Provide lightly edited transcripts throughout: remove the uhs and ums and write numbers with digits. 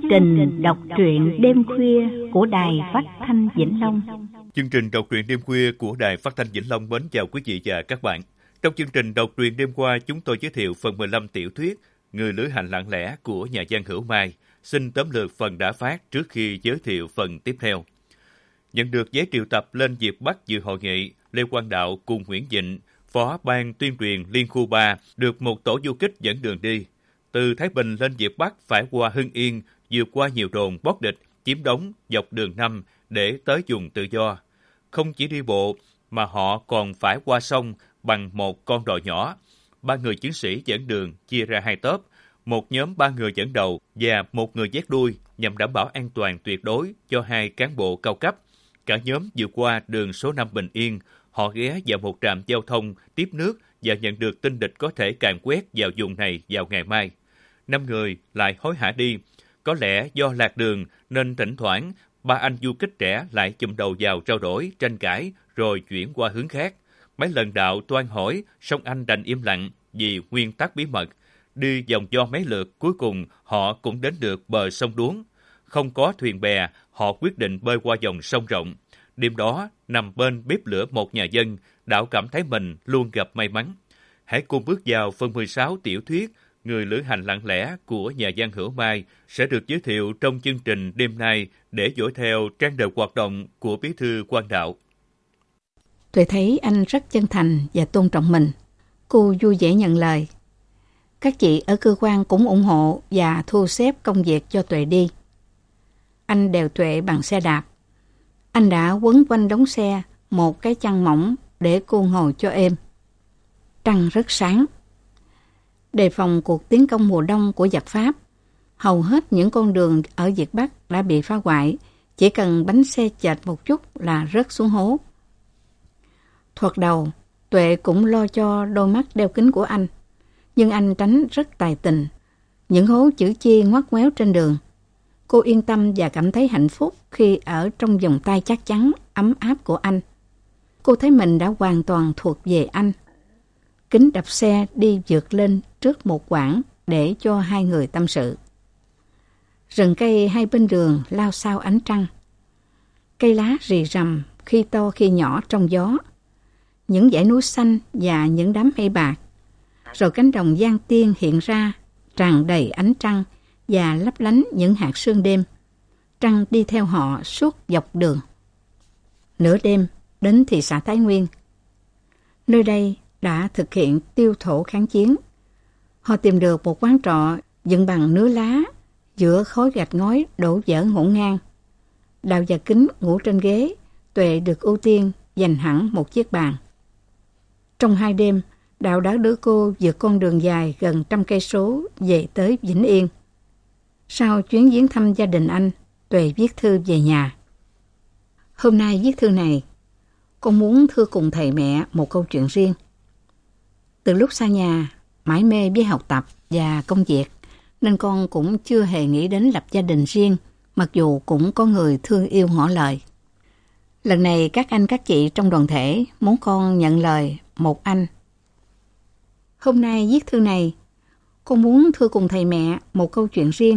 trình đọc truyện đêm khuya của Đài Phát thanh Vĩnh Long. Chương trình đọc truyện đêm khuya của Đài Phát thanh Vĩnh Long mến chào quý vị và các bạn. Trong chương trình đọc truyện đêm qua, chúng tôi giới thiệu phần 15 tiểu thuyết Người lữ hành lặng lẽ của nhà văn Hữu Mai. Xin tóm lược phần đã phát trước khi giới thiệu phần tiếp theo. Nhận được giấy triệu tập lên Việt Bắc dự hội nghị, Lê Quang Đạo cùng Nguyễn Vịnh, Phó Ban tuyên truyền Liên khu 3, được một tổ du kích dẫn đường đi. Từ Thái Bình lên Việt Bắc phải qua Hưng Yên, vượt qua nhiều đồn bóp địch, chiếm đóng dọc đường 5 để tới vùng tự do. Không chỉ đi bộ, mà họ còn phải qua sông bằng một con đò nhỏ. 3 người chiến sĩ dẫn đường chia ra 2 tốp, một nhóm 3 người dẫn đầu và 1 người dắt đuôi nhằm đảm bảo an toàn tuyệt đối cho 2 cán bộ cao cấp. Cả nhóm vượt qua đường số 5 Bình Yên, họ ghé vào một trạm giao thông tiếp nước và nhận được tin địch có thể càn quét vào vùng này vào ngày mai. 5 người lại hối hả đi. Có lẽ do lạc đường nên thỉnh thoảng 3 anh du kích trẻ lại chùm đầu vào trao đổi, tranh cãi rồi chuyển qua hướng khác. Mấy lần Đạo toan hỏi, song anh đành im lặng vì nguyên tắc bí mật. Đi vòng vo mấy lượt, cuối cùng họ cũng đến được bờ sông Đuống. Không có thuyền bè, họ quyết định bơi qua dòng sông rộng. Đêm đó, nằm bên bếp lửa một nhà dân, Đạo cảm thấy mình luôn gặp may mắn. Hãy cùng bước vào phần 16 tiểu thuyết Người lữ hành lặng lẽ của nhà văn Hữu Mai sẽ được giới thiệu trong chương trình đêm nay để dõi theo trang đời hoạt động của bí thư Quang Đạo. Tuệ thấy anh rất chân thành và tôn trọng mình. Cô vui vẻ nhận lời. Các chị ở cơ quan cũng ủng hộ và thu xếp công việc cho Tuệ đi. Anh đèo Tuệ bằng xe đạp. Anh đã quấn quanh đống xe một cái chăn mỏng để cô ngồi cho êm. Trăng rất sáng. Đề phòng cuộc tiến công mùa đông của giặc Pháp, hầu hết những con đường ở Việt Bắc đã bị phá hoại, chỉ cần bánh xe chệch một chút là rớt xuống hố. Thoạt đầu, Tuệ cũng lo cho đôi mắt đeo kính của anh, nhưng anh tránh rất tài tình. Những hố chữ chi ngoắt ngoéo trên đường. Cô yên tâm và cảm thấy hạnh phúc khi ở trong vòng tay chắc chắn, ấm áp của anh. Cô thấy mình đã hoàn toàn thuộc về anh. Kính đập xe đi vượt lên trước một quãng để cho 2 người tâm sự. Rừng cây hai bên đường lao xao ánh trăng. Cây lá rì rầm khi to khi nhỏ trong gió. Những dãy núi xanh và những đám mây bạc. Rồi cánh đồng Giang Tiên hiện ra tràn đầy ánh trăng và lấp lánh những hạt sương đêm. Trăng đi theo họ suốt dọc đường. Nửa đêm đến thị xã Thái Nguyên. Nơi đây đã thực hiện tiêu thổ kháng chiến. Họ tìm được một quán trọ dựng bằng nứa lá, giữa khối gạch ngói đổ vỡ ngổn ngang. Đạo và Kính ngủ trên ghế, Tuệ được ưu tiên dành hẳn một chiếc bàn. Trong 2 đêm, Đạo đã đưa cô vượt con đường dài gần 100 cây số về tới Vĩnh Yên. Sau chuyến viếng thăm gia đình anh, Tuệ viết thư về nhà. Hôm nay viết thư này, con muốn thưa cùng thầy mẹ một câu chuyện riêng. Từ lúc xa nhà, mải mê với học tập và công việc, nên con cũng chưa hề nghĩ đến lập gia đình riêng, mặc dù cũng có người thương yêu ngỏ lời. Lần này các anh các chị trong đoàn thể muốn con nhận lời một anh. Hôm nay viết thư này, con muốn thưa cùng thầy mẹ một câu chuyện riêng.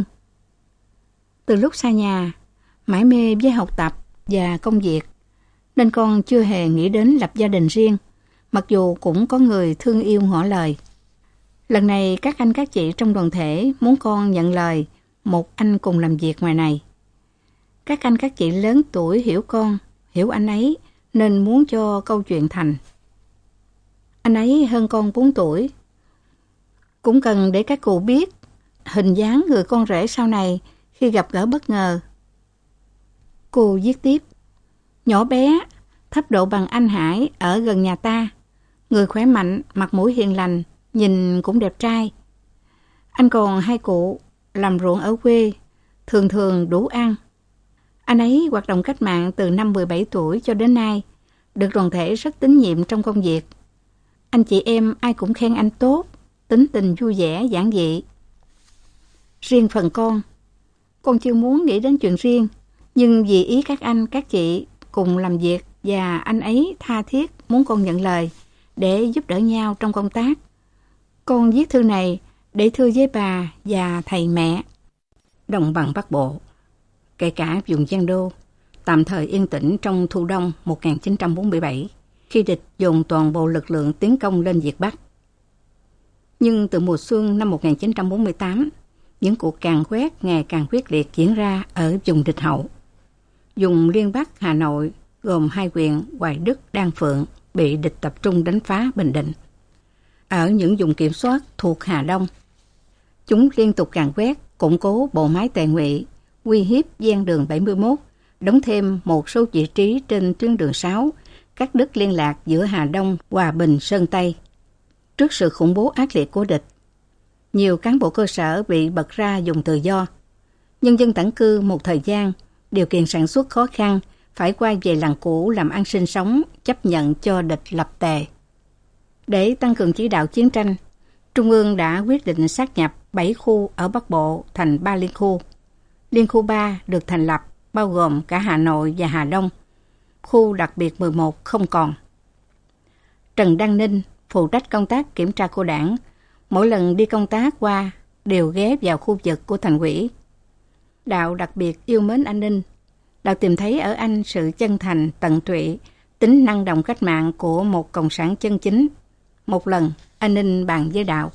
Từ lúc xa nhà, mải mê với học tập và công việc, nên con chưa hề nghĩ đến lập gia đình riêng, mặc dù cũng có người thương yêu ngỏ lời. Lần này các anh các chị trong đoàn thể muốn con nhận lời một anh cùng làm việc ngoài này. Các anh các chị lớn tuổi hiểu con, hiểu anh ấy, nên muốn cho câu chuyện thành. Anh ấy hơn con 4 tuổi. Cũng cần để các cụ biết hình dáng người con rể sau này khi gặp gỡ bất ngờ. Cô viết tiếp. Nhỏ bé, thấp độ bằng anh Hải ở gần nhà ta. Người khỏe mạnh, mặt mũi hiền lành, nhìn cũng đẹp trai. Anh còn 2 cụ làm ruộng ở quê, thường thường đủ ăn. Anh ấy hoạt động cách mạng từ năm 17 tuổi cho đến nay, được đoàn thể rất tín nhiệm trong công việc. Anh chị em ai cũng khen anh tốt, tính tình vui vẻ, giản dị. Riêng phần con chưa muốn nghĩ đến chuyện riêng, nhưng vì ý các anh, các chị cùng làm việc và anh ấy tha thiết muốn con nhận lời để giúp đỡ nhau trong công tác. Con viết thư này để thưa với bà và thầy mẹ. đồng bằng Bắc Bộ, kể cả vùng Giang Đô, tạm thời yên tĩnh trong thu đông 1947, khi địch dồn toàn bộ lực lượng tiến công lên Việt Bắc. Nhưng từ mùa xuân năm 1948, những cuộc càn quét ngày càng quyết liệt diễn ra ở vùng địch hậu. Vùng Liên Bắc Hà Nội gồm hai huyện Hoài Đức, Đan Phượng bị địch tập trung đánh phá Bình Định. Ở những vùng kiểm soát thuộc Hà Đông, chúng liên tục càn quét, củng cố bộ máy tề ngụy, uy hiếp ven đường 71, đóng thêm một số vị trí trên tuyến đường 6, cắt đứt liên lạc giữa Hà Đông, Hòa Bình, Sơn Tây. Trước sự khủng bố ác liệt của địch, nhiều cán bộ cơ sở bị bật ra dùng tự do. Nhân dân tản cư một thời gian, điều kiện sản xuất khó khăn, phải quay về làng cũ làm ăn sinh sống, chấp nhận cho địch lập tề. Để tăng cường chỉ đạo chiến tranh, Trung ương đã quyết định sáp nhập 7 khu ở Bắc Bộ thành 3 liên khu. Liên khu 3 được thành lập, bao gồm cả Hà Nội và Hà Đông. Khu đặc biệt 11 không còn. Trần Đăng Ninh, phụ trách công tác kiểm tra của Đảng, mỗi lần đi công tác qua đều ghé vào khu vực của thành ủy. Đạo đặc biệt yêu mến anh Ninh. Đạo tìm thấy ở anh sự chân thành, tận tụy, tính năng động cách mạng của một cộng sản chân chính. Một lần, anh Ninh bàn với Đạo: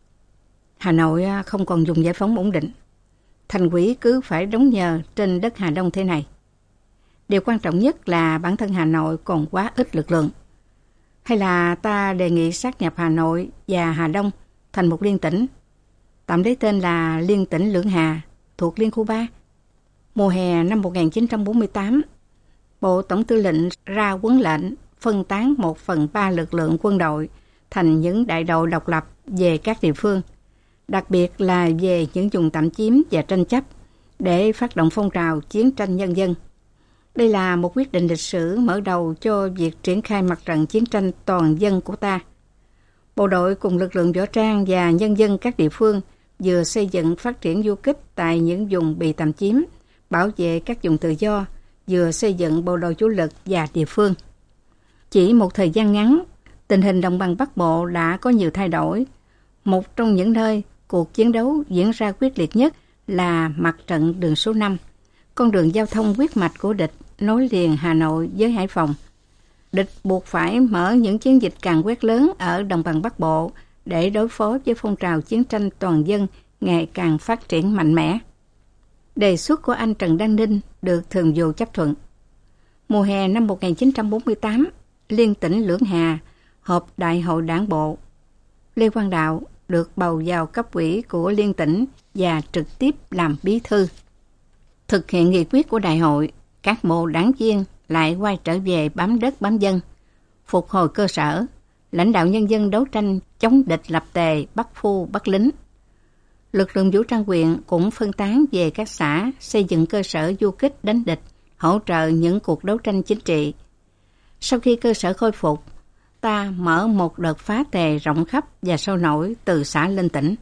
Hà Nội không còn dùng giải phóng ổn định. Thành ủy cứ phải đóng nhờ trên đất Hà Đông thế này. Điều quan trọng nhất là bản thân Hà Nội còn quá ít lực lượng. Hay là ta đề nghị sáp nhập Hà Nội và Hà Đông thành một liên tỉnh, tạm lấy tên là Liên tỉnh Lưỡng Hà, thuộc Liên khu 3. Mùa hè năm 1948, Bộ Tổng tư lệnh ra huấn lệnh phân tán 1/3 lực lượng quân đội thành những đại đội độc lập về các địa phương, đặc biệt là về những vùng tạm chiếm và tranh chấp, để phát động phong trào chiến tranh nhân dân. Đây là một quyết định lịch sử mở đầu cho việc triển khai mặt trận chiến tranh toàn dân của ta. Bộ đội cùng lực lượng võ trang và nhân dân các địa phương vừa xây dựng phát triển du kích tại những vùng bị tạm chiếm, bảo vệ các vùng tự do, vừa xây dựng bộ đội chủ lực và địa phương. Chỉ một thời gian ngắn, tình hình đồng bằng Bắc Bộ đã có nhiều thay đổi. Một trong những nơi cuộc chiến đấu diễn ra quyết liệt nhất là mặt trận đường số 5, con đường giao thông huyết mạch của địch nối liền Hà Nội với Hải Phòng. Địch buộc phải mở những chiến dịch càn quét lớn ở đồng bằng Bắc Bộ để đối phó với phong trào chiến tranh toàn dân ngày càng phát triển mạnh mẽ. Đề xuất của anh Trần Đăng Ninh được Thường vụ chấp thuận. Mùa hè năm 1948, Liên tỉnh Lưỡng Hà họp Đại hội Đảng bộ. Lê Quang Đạo được bầu vào cấp ủy của Liên tỉnh và trực tiếp làm bí thư. Thực hiện nghị quyết của đại hội, các bộ đảng viên lại quay trở về bám đất bám dân, phục hồi cơ sở, lãnh đạo nhân dân đấu tranh chống địch lập tề, bắt phu bắt lính. Lực lượng vũ trang huyện cũng phân tán về các xã, xây dựng cơ sở du kích đánh địch, hỗ trợ những cuộc đấu tranh chính trị. Sau khi cơ sở khôi phục, ta mở một đợt phá tề rộng khắp và sôi nổi từ xã lên tỉnh.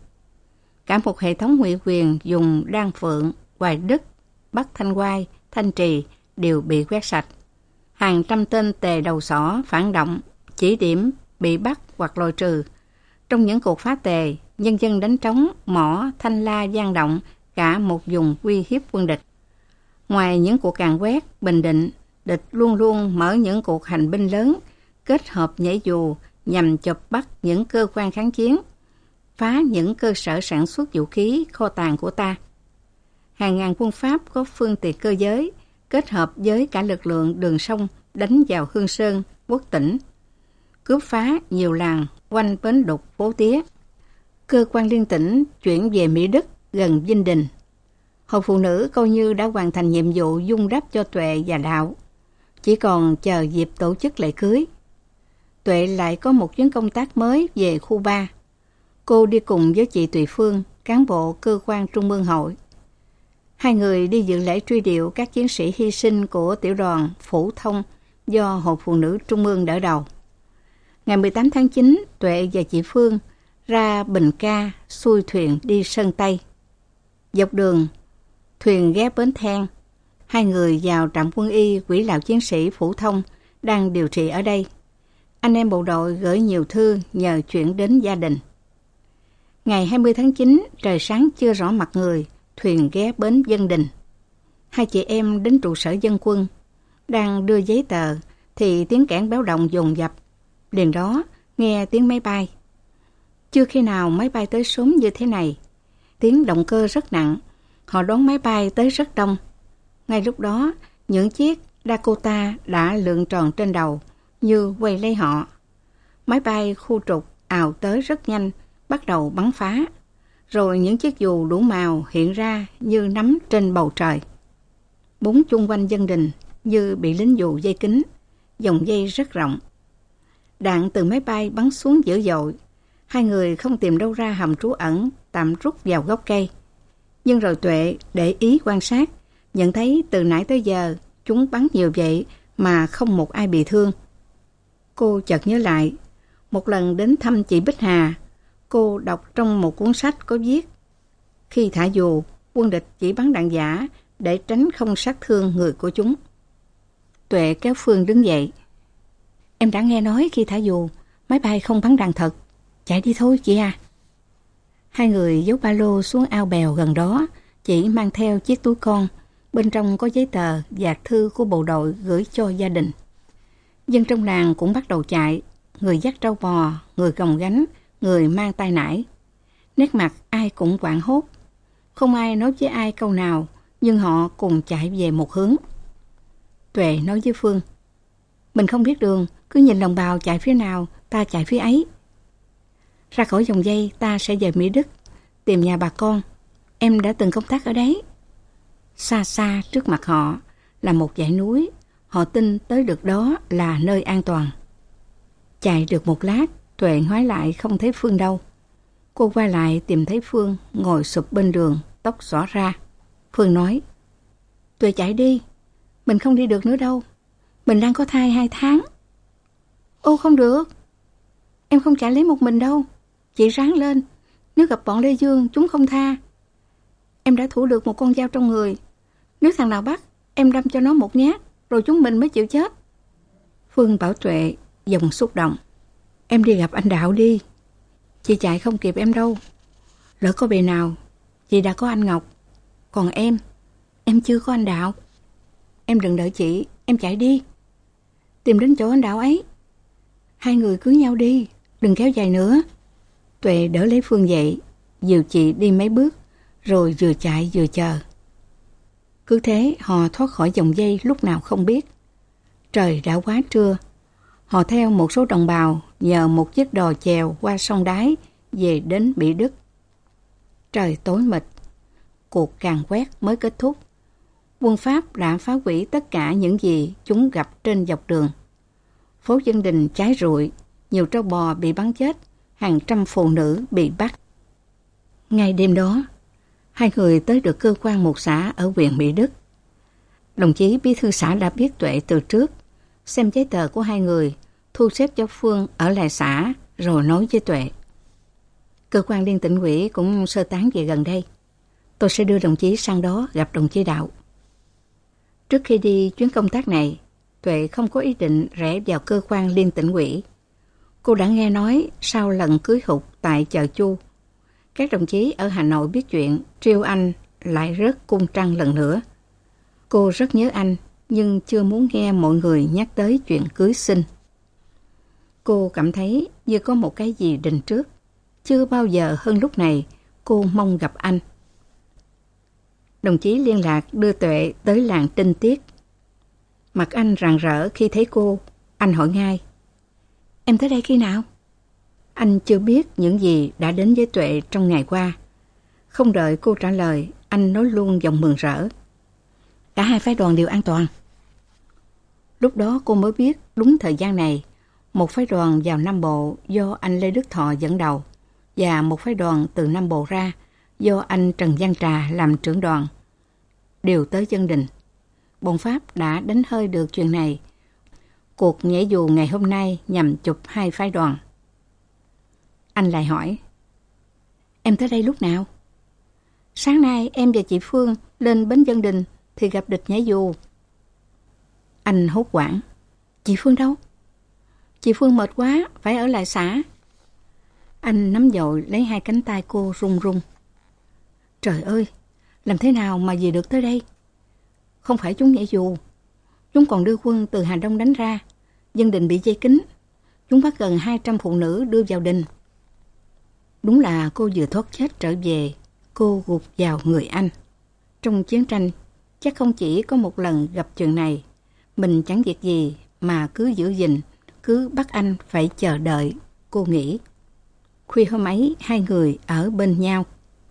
Cả một hệ thống huyện quyền dùng Đan Phượng, Hoài Đức, Bắc Thanh Oai, Thanh Trì đều bị quét sạch. Hàng trăm tên tề đầu sỏ, phản động, chỉ điểm, bị bắt hoặc loại trừ. Trong những cuộc phá tề, nhân dân đánh trống, mỏ, thanh la, gian động, cả một vùng uy hiếp quân địch. Ngoài những cuộc càn quét, bình định, địch luôn luôn mở những cuộc hành binh lớn, kết hợp nhảy dù nhằm chộp bắt những cơ quan kháng chiến, phá những cơ sở sản xuất vũ khí, kho tàng của ta. Hàng ngàn quân Pháp có phương tiện cơ giới, kết hợp với cả lực lượng đường sông đánh vào Hương Sơn, Quốc Tỉnh, cướp phá nhiều làng quanh Bến Đục, Phố Tía. Cơ quan liên tỉnh chuyển về Mỹ Đức gần Vinh Đình. Hội phụ nữ coi như đã hoàn thành nhiệm vụ dung đắp cho Tuệ và Đạo, chỉ còn chờ dịp tổ chức lễ cưới. Tuệ lại có một chuyến công tác mới về khu 3. Cô đi cùng với chị Tùy Phương, cán bộ cơ quan Trung ương hội. Hai người đi dự lễ truy điệu các chiến sĩ hy sinh của tiểu đoàn phổ thông do Hội Phụ nữ Trung ương đỡ đầu. Ngày 18 tháng 9, Tuệ và chị Phương ra Bình Ca xuôi thuyền đi Sơn Tây. Dọc đường, thuyền ghé bến Then. Hai người vào trạm quân y quỹ lão chiến sĩ phổ thông đang điều trị ở đây. Anh em bộ đội gửi nhiều thư nhờ chuyển đến gia đình. Ngày 20 tháng 9, trời sáng chưa rõ mặt người, thuyền ghé bến Dân Đình. Hai chị em đến trụ sở dân quân, đang đưa giấy tờ thì tiếng kẽn báo động dồn dập. Liền đó nghe tiếng máy bay. Chưa khi nào máy bay tới sớm như thế này. Tiếng động cơ rất nặng, họ đón máy bay tới rất đông. Ngay lúc đó, những chiếc Dakota đã lượn tròn trên đầu như quay lấy họ. Máy bay khu trục ào tới rất nhanh, bắt đầu bắn phá. Rồi những chiếc dù đủ màu hiện ra như nắm trên bầu trời. Bốn chung quanh Dân Đình như bị lính dù dây kín, dòng dây rất rộng. Đạn từ máy bay bắn xuống dữ dội. Hai người không tìm đâu ra hầm trú ẩn, tạm rút vào gốc cây. Nhưng rồi Tuệ để ý quan sát, nhận thấy từ nãy tới giờ chúng bắn nhiều vậy mà không một ai bị thương. Cô chợt nhớ lại, một lần đến thăm chị Bích Hà, cô đọc trong một cuốn sách có viết: khi thả dù, quân địch chỉ bắn đạn giả để tránh không sát thương người của chúng. Tuệ kéo Phương đứng dậy. Em đã nghe nói khi thả dù, máy bay không bắn đạn thật. Chạy đi thôi chị à. Hai người giấu ba lô xuống ao bèo gần đó, chỉ mang theo chiếc túi con. Bên trong có giấy tờ và thư của bộ đội gửi cho gia đình. Dân trong làng cũng bắt đầu chạy. Người dắt trâu bò, người gồng gánh, người mang tay nải. Nét mặt ai cũng hoảng hốt. Không ai nói với ai câu nào, nhưng họ cùng chạy về một hướng. Tuệ nói với Phương: mình không biết đường, cứ nhìn đồng bào chạy phía nào, ta chạy phía ấy. Ra khỏi dòng dây ta sẽ về Mỹ Đức, tìm nhà bà con. Em đã từng công tác ở đấy. Xa xa trước mặt họ là một dãy núi. Họ tin tới được đó là nơi an toàn. Chạy được một lát, Tuệ ngoái lại không thấy Phương đâu. Cô quay lại tìm thấy Phương ngồi sụp bên đường, tóc xõa ra. Phương nói: Tuệ chạy đi, mình không đi được nữa đâu. Mình đang có thai 2 tháng. Ô không được, em không chạy lấy một mình đâu. Chị ráng lên, nếu gặp bọn Lê Dương chúng không tha. Em đã thủ được một con dao trong người. Nếu thằng nào bắt, em đâm cho nó một nhát, rồi chúng mình mới chịu chết. Phương bảo Tuệ giọng xúc động: em đi gặp anh Đạo đi. Chị chạy không kịp em đâu. Lỡ có bề nào, chị đã có anh Ngọc. Còn em chưa có anh Đạo. Em đừng đợi chị, em chạy đi. Tìm đến chỗ anh Đạo ấy. Hai người cưới nhau đi, đừng kéo dài nữa. Tuệ đỡ lấy Phương dậy, dìu chị đi mấy bước, rồi vừa chạy vừa chờ. Cứ thế họ thoát khỏi dòng dây lúc nào không biết. Trời đã quá trưa. Họ theo một số đồng bào nhờ một chiếc đò chèo qua sông Đáy về đến Mỹ Đức. Trời tối mịt, cuộc càn quét mới kết thúc. Quân Pháp đã phá hủy tất cả những gì chúng gặp trên dọc đường. Phố Dân Đình cháy rụi, nhiều trâu bò bị bắn chết, hàng trăm phụ nữ bị bắt. Ngay đêm đó, hai người tới được cơ quan một xã ở huyện Mỹ Đức. Đồng chí bí thư xã đã biết Tuệ từ trước, xem giấy tờ của hai người, thu xếp cho Phương ở lại xã, rồi nói với Tuệ: cơ quan liên tỉnh ủy cũng sơ tán về gần đây. Tôi sẽ đưa đồng chí sang đó gặp đồng chí Đạo. Trước khi đi chuyến công tác này, Tuệ không có ý định rẽ vào cơ quan liên tỉnh ủy. Cô đã nghe nói sau lần cưới hụt tại chợ Chu, các đồng chí ở Hà Nội biết chuyện, triêu anh lại rớt cung trăng lần nữa. Cô rất nhớ anh, nhưng chưa muốn nghe mọi người nhắc tới chuyện cưới xin. Cô cảm thấy như có một cái gì định trước. Chưa bao giờ hơn lúc này cô mong gặp anh. Đồng chí liên lạc đưa Tuệ tới làng Trinh Tiết. Mặt anh rạng rỡ khi thấy cô. Anh hỏi ngay: em tới đây khi nào? Anh chưa biết những gì đã đến với Tuệ trong ngày qua. Không đợi cô trả lời, anh nói luôn giọng mừng rỡ: cả hai phái đoàn đều an toàn. Lúc đó cô mới biết đúng thời gian này, một phái đoàn vào Nam Bộ do anh Lê Đức Thọ dẫn đầu và một phái đoàn từ Nam Bộ ra do anh Trần Văn Trà làm trưởng đoàn đều tới Dân Đình. Bọn Pháp đã đánh hơi được chuyện này. Cuộc nhảy dù ngày hôm nay nhằm chụp hai phái đoàn. Anh lại hỏi: em tới đây lúc nào? Sáng nay em và chị Phương lên bến Dân Đình thì gặp địch nhảy dù. Anh hốt hoảng: chị Phương đâu? Chị Phương mệt quá, phải ở lại xã. Anh nắm dội lấy hai cánh tay cô run run. Trời ơi, Làm thế nào mà về được tới đây? Không phải chúng nhảy dù. Chúng còn đưa quân từ Hà Đông đánh ra. Dân đình bị vây kín. Chúng bắt gần 200 phụ nữ đưa vào đình. Đúng là cô vừa thoát chết trở về, cô gục vào người anh. Trong chiến tranh, chắc không chỉ có một lần gặp chuyện này. Mình chẳng việc gì mà cứ giữ gìn, cứ bắt anh phải chờ đợi, cô nghĩ. Khuya hôm ấy, hai người ở bên nhau.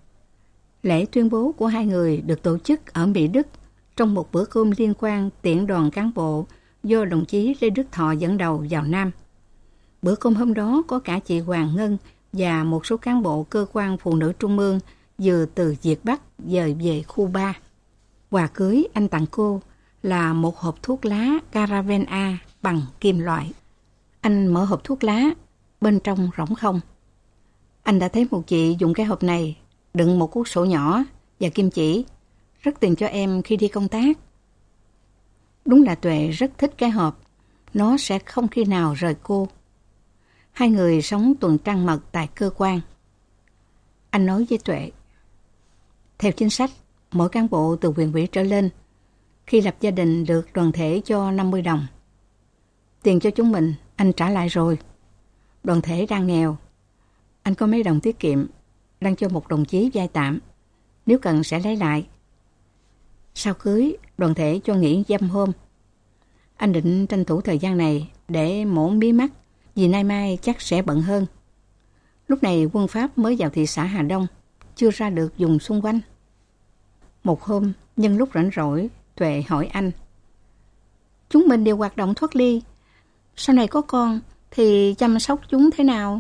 Lễ tuyên bố của hai người được tổ chức ở Mỹ Đức trong một bữa cơm liên quan tiễn đoàn cán bộ do đồng chí Lê Đức Thọ dẫn đầu vào Nam. Bữa cơm hôm đó có cả chị Hoàng Ngân và một số cán bộ cơ quan phụ nữ trung ương vừa từ Việt Bắc dời về khu 3. Quà cưới anh tặng cô là một hộp thuốc lá Caravana bằng kim loại. Anh mở hộp thuốc lá, bên trong rỗng không. Anh đã thấy một chị dùng cái hộp này đựng một cuốc sổ nhỏ và kim chỉ, rất tiền cho em khi đi công tác. Đúng là Tuệ rất thích cái hộp, nó sẽ không khi nào rời cô. Hai người sống tuần trăng mật tại cơ quan. Anh nói với Tuệ, theo chính sách, mỗi cán bộ từ huyện ủy trở lên, khi lập gia đình được đoàn thể cho 50 đồng. Tiền cho chúng mình, anh trả lại rồi. Đoàn thể đang nghèo. Anh có mấy đồng tiết kiệm, đang cho một đồng chí vay tạm. Nếu cần sẽ lấy lại. Sau cưới, đoàn thể cho nghỉ dăm hôm. Anh định tranh thủ thời gian này để mổ mí mắt, vì nay mai chắc sẽ bận hơn. Lúc này quân Pháp mới vào thị xã Hà Đông, chưa ra được vùng xung quanh. Một hôm, nhân lúc rảnh rỗi, Tuệ hỏi anh. Chúng mình đều hoạt động thoát ly. Sau này có con thì chăm sóc chúng thế nào?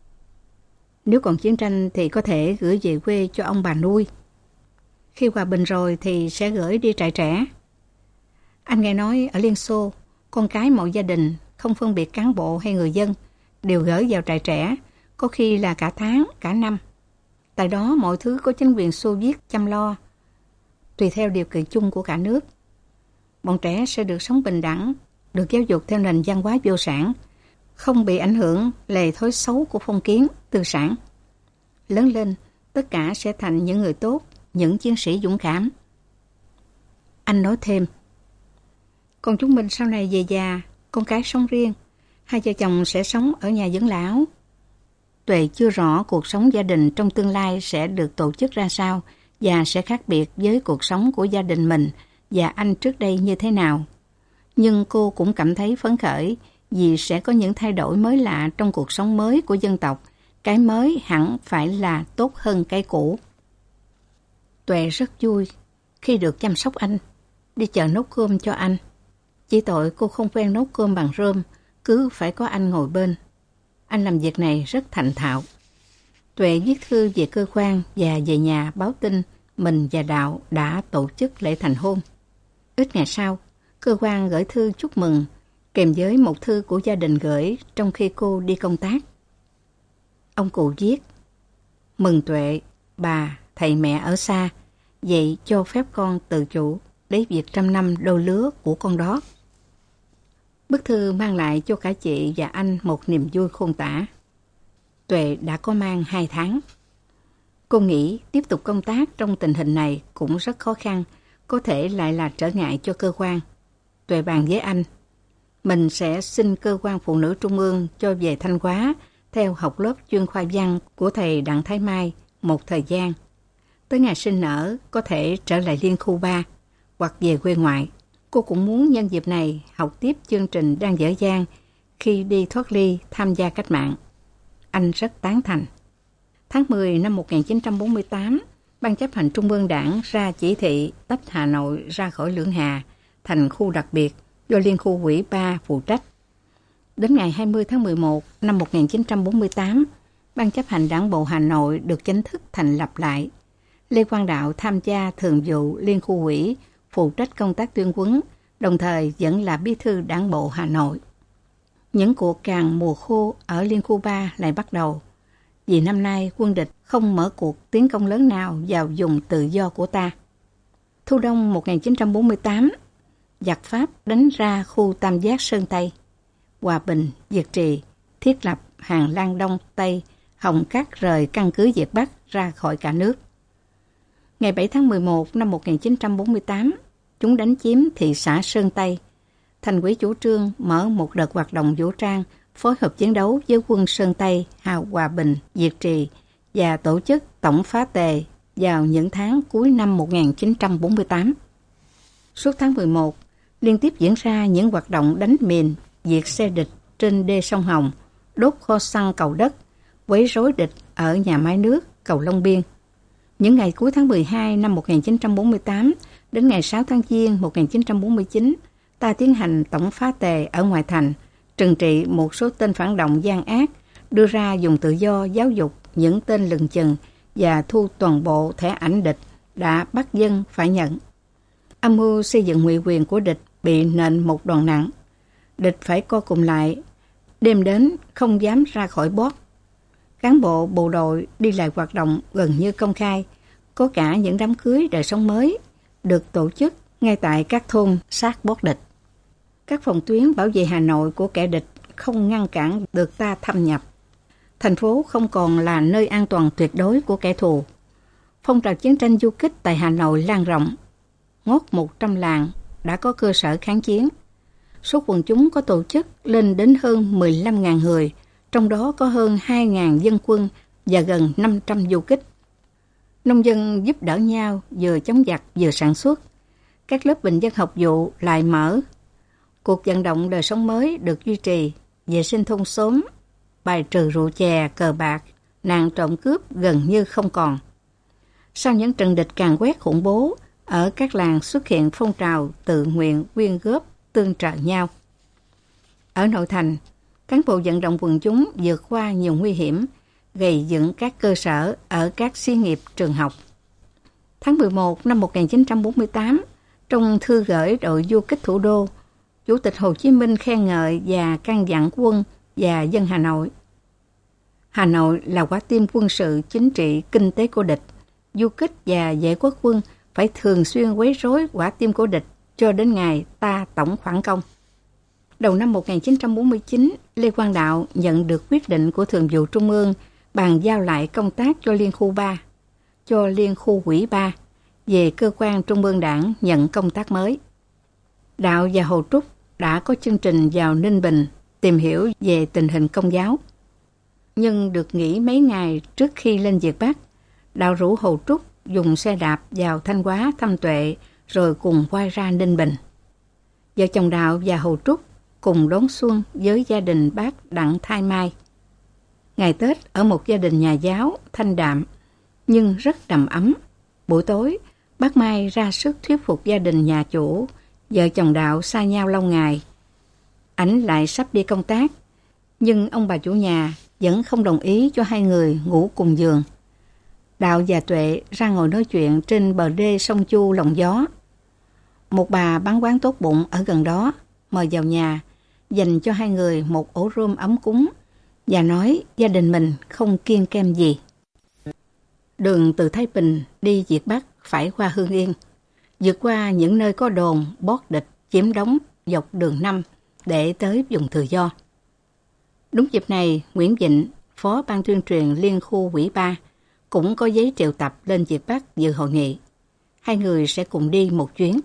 Nếu còn chiến tranh thì có thể gửi về quê cho ông bà nuôi. Khi hòa bình rồi thì sẽ gửi đi trại trẻ. Anh nghe nói ở Liên Xô, con cái mọi gia đình, không phân biệt cán bộ hay người dân, đều gửi vào trại trẻ, có khi là cả tháng, cả năm. Tại đó mọi thứ có chính quyền Xô Viết chăm lo, tùy theo điều kiện chung của cả nước. Bọn trẻ sẽ được sống bình đẳng, được giáo dục theo nền văn hóa vô sản, không bị ảnh hưởng lề thói xấu của phong kiến, tư sản. Lớn lên, tất cả sẽ thành những người tốt, những chiến sĩ dũng cảm. Anh nói thêm, còn chúng mình sau này về già, con cái sống riêng, hai vợ chồng sẽ sống ở nhà dưỡng lão. Tuệ chưa rõ cuộc sống gia đình trong tương lai sẽ được tổ chức ra sao và sẽ khác biệt với cuộc sống của gia đình mình và anh trước đây như thế nào. Nhưng cô cũng cảm thấy phấn khởi vì sẽ có những thay đổi mới lạ trong cuộc sống mới của dân tộc. Cái mới hẳn phải là tốt hơn cái cũ. Tuệ rất vui khi được chăm sóc anh, đi chợ nấu cơm cho anh. Chỉ tội cô không quen nấu cơm bằng rơm, cứ phải có anh ngồi bên. Anh làm việc này rất thành thạo. Tuệ viết thư về cơ quan và về nhà báo tin mình và Đạo đã tổ chức lễ thành hôn. Ít ngày sau, cơ quan gửi thư chúc mừng, kèm với một thư của gia đình gửi trong khi cô đi công tác. Ông cụ viết, mừng Tuệ, bà, thầy mẹ ở xa, vậy cho phép con tự chủ lấy việc 100 năm đôi lứa của con đó. Bức thư mang lại cho cả chị và anh một niềm vui khôn tả. Tuệ đã có mang 2 tháng. Cô nghĩ tiếp tục công tác trong tình hình này cũng rất khó khăn, có thể lại là trở ngại cho cơ quan. Tuệ bàn với anh, mình sẽ xin cơ quan phụ nữ trung ương cho về Thanh Hóa theo học lớp chuyên khoa văn của thầy Đặng Thái Mai một thời gian. Tới ngày sinh nở có thể trở lại Liên khu 3 hoặc về quê ngoại. Cô cũng muốn nhân dịp này học tiếp chương trình đang dở dang khi đi thoát ly tham gia cách mạng. Anh rất tán thành. Tháng 10 năm 1948, Ban chấp hành Trung ương Đảng ra chỉ thị tách Hà Nội ra khỏi Lưỡng Hà thành khu đặc biệt do Liên khu ủy 3 phụ trách. Đến ngày 20 tháng 11 năm 1948, Ban chấp hành Đảng bộ Hà Nội được chính thức thành lập lại. Lê Quang Đạo tham gia thường vụ Liên khu ủy, phụ trách công tác tuyên huấn, đồng thời vẫn là bí thư Đảng bộ Hà Nội. Những cuộc càn mùa khô ở Liên khu 3 lại bắt đầu, vì năm nay quân địch không mở cuộc tiến công lớn nào vào vùng tự do của ta. Thu đông 1948, giặc Pháp đánh ra khu Tam Giác Sơn Tây, Hòa Bình, Việt Trì, thiết lập hàng Lan Đông Tây, Hồng Cát rời căn cứ Việt Bắc ra khỏi cả nước. Ngày 7 tháng 11 năm 1948, chúng đánh chiếm thị xã Sơn Tây. Thành ủy chủ trương mở một đợt hoạt động vũ trang, phối hợp chiến đấu với quân Sơn Tây, hào Hòa Bình, Việt Trì và tổ chức tổng phá Tề vào những tháng cuối năm 1948. Suốt tháng 11, liên tiếp diễn ra những hoạt động đánh mìn, diệt xe địch trên đê sông Hồng, đốt kho xăng cầu đất, quấy rối địch ở nhà máy nước cầu Long Biên. Những ngày cuối tháng 12 năm 1948 đến ngày 6 tháng Giêng 1949, ta tiến hành tổng phá Tề ở ngoại thành, trừng trị một số tên phản động gian ác, đưa ra dùng tự do giáo dục những tên lừng chừng và thu toàn bộ thẻ ảnh địch đã bắt dân phải nhận. Âm mưu xây dựng ngụy quyền của địch bị nện một đòn nặng. Địch phải co cụm lại, đêm đến không dám ra khỏi bót. Cán bộ bộ đội đi lại hoạt động gần như công khai, có cả những đám cưới đời sống mới được tổ chức ngay tại các thôn sát bót địch. Các phòng tuyến bảo vệ Hà Nội của kẻ địch không ngăn cản được ta thâm nhập. Thành phố không còn là nơi an toàn tuyệt đối của kẻ thù. Phong trào chiến tranh du kích tại Hà Nội lan rộng. Ngót 100 làng đã có cơ sở kháng chiến. Số quần chúng có tổ chức lên đến hơn 15.000 người, trong đó có hơn 2.000 dân quân và gần 500 du kích. Nông dân giúp đỡ nhau vừa chống giặc vừa sản xuất. Các lớp bình dân học vụ lại mở. Cuộc vận động đời sống mới được duy trì, vệ sinh thôn xóm, bài trừ rượu chè, cờ bạc, nạn trộm cướp gần như không còn. Sau những trận địch càn quét khủng bố, ở các làng xuất hiện phong trào tự nguyện quyên góp tương trợ nhau. Ở nội thành, cán bộ vận động quần chúng vượt qua nhiều nguy hiểm, gây dựng các cơ sở ở các xí nghiệp trường học. Tháng 11 năm 1948, trong thư gửi đội du kích thủ đô, Chủ tịch Hồ Chí Minh khen ngợi và căn dặn quân và dân Hà Nội. Hà Nội là quả tim quân sự, chính trị, kinh tế của địch. Du kích và vệ quốc quân phải thường xuyên quấy rối quả tim của địch cho đến ngày ta tổng phản công. Đầu năm 1949, Lê Quang Đạo nhận được quyết định của Thường vụ Trung ương bàn giao lại công tác cho Liên khu 3, cho Liên khu quỹ 3, về cơ quan Trung ương Đảng nhận công tác mới. Đạo và Hồ Trúc đã có chương trình vào Ninh Bình tìm hiểu về tình hình Công giáo. Nhưng được nghỉ mấy ngày trước khi lên Việt Bắc, Đạo rủ Hồ Trúc dùng xe đạp vào Thanh Hóa thăm Tuệ rồi cùng quay ra Ninh Bình. Vợ chồng Đạo và Hồ Trúc cùng đón xuân với gia đình bác Đặng Thái Mai. Ngày Tết ở một gia đình nhà giáo thanh đạm nhưng rất đầm ấm. Buổi tối, bác Mai ra sức thuyết phục gia đình nhà chủ. Vợ chồng Đạo xa nhau lâu ngày. Ảnh lại sắp đi công tác, nhưng ông bà chủ nhà vẫn không đồng ý cho hai người ngủ cùng giường. Đạo và Tuệ ra ngồi nói chuyện trên bờ đê sông Chu lộng gió. Một bà bán quán tốt bụng ở gần đó mời vào nhà, dành cho hai người một ổ rơm ấm cúng và nói gia đình mình không kiêng kem gì. Đường từ Thái Bình đi Việt Bắc phải qua Hưng Yên, vượt qua những nơi có đồn, bót địch, chiếm đóng dọc đường 5 để tới vùng tự do. Đúng dịp này, Nguyễn Vịnh, Phó Ban tuyên truyền Liên khu quỹ 3, cũng có giấy triệu tập lên Việt Bắc dự hội nghị. Hai người sẽ cùng đi một chuyến.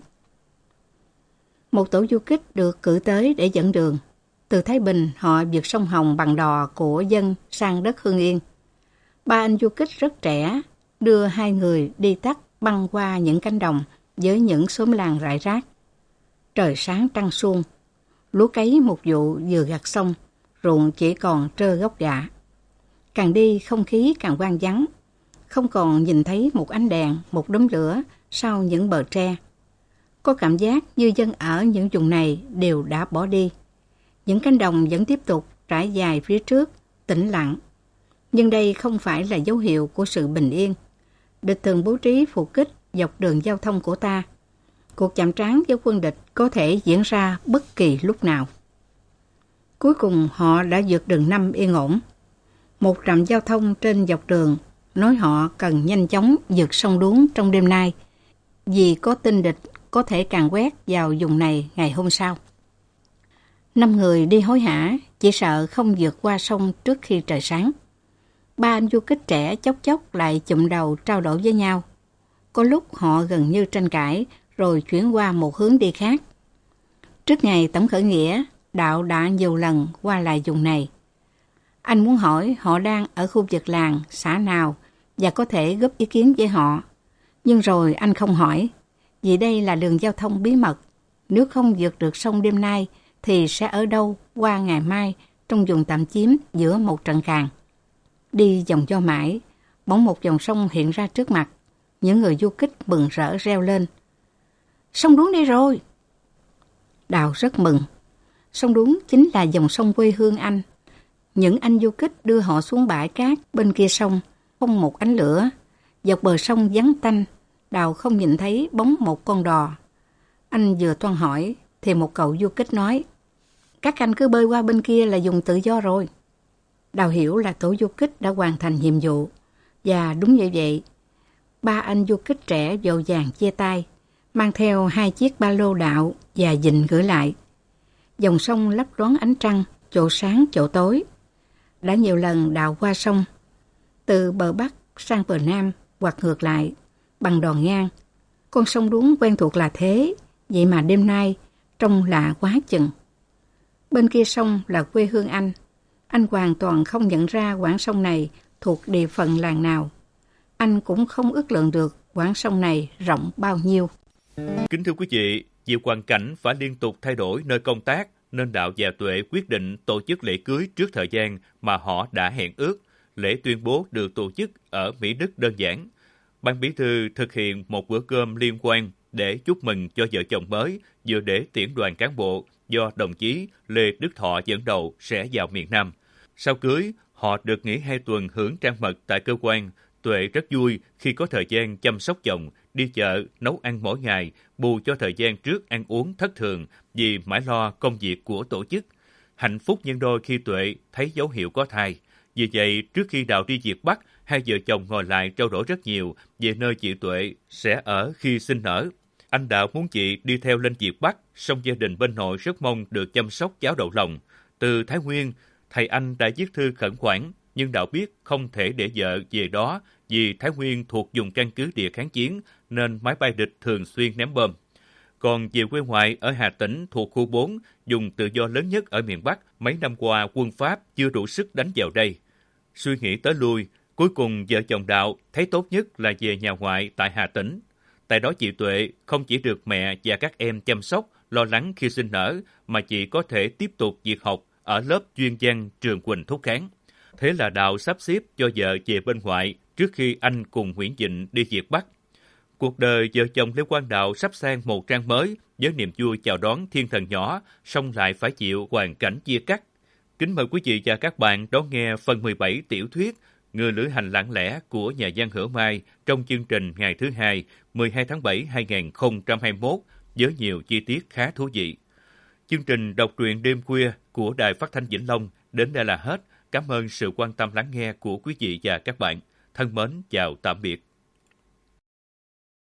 Một tổ du kích được cử tới để dẫn đường. Từ Thái Bình, họ vượt sông Hồng bằng đò của dân sang đất Hưng Yên. Ba anh du kích rất trẻ, đưa hai người đi tắt băng qua những cánh đồng với những xóm làng rải rác. Trời sáng trăng suông, lúa cấy một vụ vừa gặt xong, ruộng chỉ còn trơ gốc gạ. Càng đi không khí càng hoang vắng, không còn nhìn thấy một ánh đèn, một đốm lửa sau những bờ tre. Có cảm giác như dân ở những vùng này đều đã bỏ đi. Những cánh đồng vẫn tiếp tục trải dài phía trước, tĩnh lặng. Nhưng đây không phải là dấu hiệu của sự bình yên. Địch thường bố trí phục kích dọc đường giao thông của ta. Cuộc chạm trán với quân địch có thể diễn ra bất kỳ lúc nào. Cuối cùng họ đã vượt đường 5 yên ổn. Một trạm giao thông trên dọc đường nói họ cần nhanh chóng vượt sông Đuống trong đêm nay, vì có tin địch có thể càn quét vào vùng này ngày hôm sau. 5 người đi hối hả, chỉ sợ không vượt qua sông trước khi trời sáng. Ba anh du kích trẻ chốc chốc lại chụm đầu trao đổi với nhau. Có lúc họ gần như tranh cãi rồi chuyển qua một hướng đi khác. Trước ngày tổng khởi nghĩa, Đạo đã nhiều lần qua lại vùng này. Anh muốn hỏi họ đang ở khu vực làng, xã nào và có thể góp ý kiến với họ. Nhưng rồi anh không hỏi, vì đây là đường giao thông bí mật. Nếu không vượt được sông đêm nay thì sẽ ở đâu qua ngày mai trong vùng tạm chiếm giữa một trận càn. Đi vòng vo mãi, bỗng một dòng sông hiện ra trước mặt. Những người du kích mừng rỡ reo lên. Sông Đuống đây rồi! Đào rất mừng. Sông Đuống chính là dòng sông quê hương anh. Những anh du kích đưa họ xuống bãi cát bên kia sông, không một ánh lửa. Dọc bờ sông vắng tanh, Đào không nhìn thấy bóng một con đò. Anh vừa toan hỏi, thì một cậu du kích nói, các anh cứ bơi qua bên kia là dùng tự do rồi. Đào hiểu là tổ du kích đã hoàn thành nhiệm vụ. Và đúng như vậy, 3 anh du kích trẻ vội vàng chia tay, mang theo 2 chiếc ba lô Đạo và Dịnh gửi lại. Dòng sông lấp loáng ánh trăng, chỗ sáng chỗ tối. Đã nhiều lần Đạo qua sông, từ bờ Bắc sang bờ Nam hoặc ngược lại, bằng đò ngang. Con sông Đuống quen thuộc là thế, vậy mà đêm nay trông lạ quá chừng. Bên kia sông là quê hương anh. Anh hoàn toàn không nhận ra quãng sông này thuộc địa phận làng nào. Anh cũng không ước lượng được quãng sông này rộng bao nhiêu. Kính thưa quý vị, vì hoàn cảnh phải liên tục thay đổi nơi công tác, nên Đạo và Tuệ quyết định tổ chức lễ cưới trước thời gian mà họ đã hẹn ước. Lễ tuyên bố được tổ chức ở Mỹ Đức đơn giản. Ban bí thư thực hiện một bữa cơm liên quan để chúc mừng cho vợ chồng mới, vừa để tiễn đoàn cán bộ do đồng chí Lê Đức Thọ dẫn đầu sẽ vào miền Nam. Sau cưới, họ được nghỉ 2 tuần hưởng trăng mật tại cơ quan. Tuệ rất vui khi có thời gian chăm sóc chồng, đi chợ, nấu ăn mỗi ngày, bù cho thời gian trước ăn uống thất thường vì mãi lo công việc của tổ chức. Hạnh phúc nhân đôi khi Tuệ thấy dấu hiệu có thai. Vì vậy, trước khi Đạo đi Việt Bắc, hai vợ chồng ngồi lại trao đổi rất nhiều về nơi chị Tuệ sẽ ở khi sinh nở. Anh Đạo muốn chị đi theo lên Việt Bắc, song gia đình bên nội rất mong được chăm sóc cháu đầu lòng. Từ Thái Nguyên, thầy anh đã viết thư khẩn khoản, nhưng Đạo biết không thể để vợ về đó vì Thái Nguyên thuộc vùng căn cứ địa kháng chiến nên máy bay địch thường xuyên ném bom. Còn về quê ngoại ở Hà Tĩnh thuộc khu 4, vùng tự do lớn nhất ở miền Bắc, mấy năm qua quân Pháp chưa đủ sức đánh vào đây. Suy nghĩ tới lui, cuối cùng vợ chồng Đạo thấy tốt nhất là về nhà ngoại tại Hà Tĩnh. Tại đó chị Tuệ không chỉ được mẹ và các em chăm sóc, lo lắng khi sinh nở, mà chị có thể tiếp tục việc học ở lớp chuyên văn trường Quỳnh Thúc Kháng. Thế là Đạo sắp xếp cho vợ về bên ngoại trước khi anh cùng Nguyễn Dịnh đi Việt Bắc. Cuộc đời vợ chồng Lê Quang Đạo sắp sang một trang mới với niềm vui chào đón thiên thần nhỏ, song lại phải chịu hoàn cảnh chia cắt. Kính mời quý vị và các bạn đón nghe phần 17 tiểu thuyết Người lữ hành lặng lẽ của nhà văn Hữu Mai trong chương trình ngày thứ Hai, 12 tháng 7 2021 với nhiều chi tiết khá thú vị. Chương trình đọc truyện đêm khuya của Đài Phát thanh Vĩnh Long đến đây là hết. Cảm ơn sự quan tâm lắng nghe của quý vị và các bạn. Thân mến chào tạm biệt.